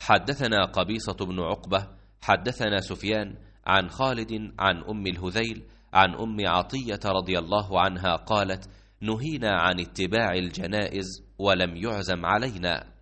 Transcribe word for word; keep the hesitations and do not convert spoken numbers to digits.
حدثنا قبيصة بن عقبة حدثنا سفيان عن خالد عن أم الهذيل عن أم عطية رضي الله عنها قالت: نهينا عن اتباع الجنائز ولم يعزم علينا.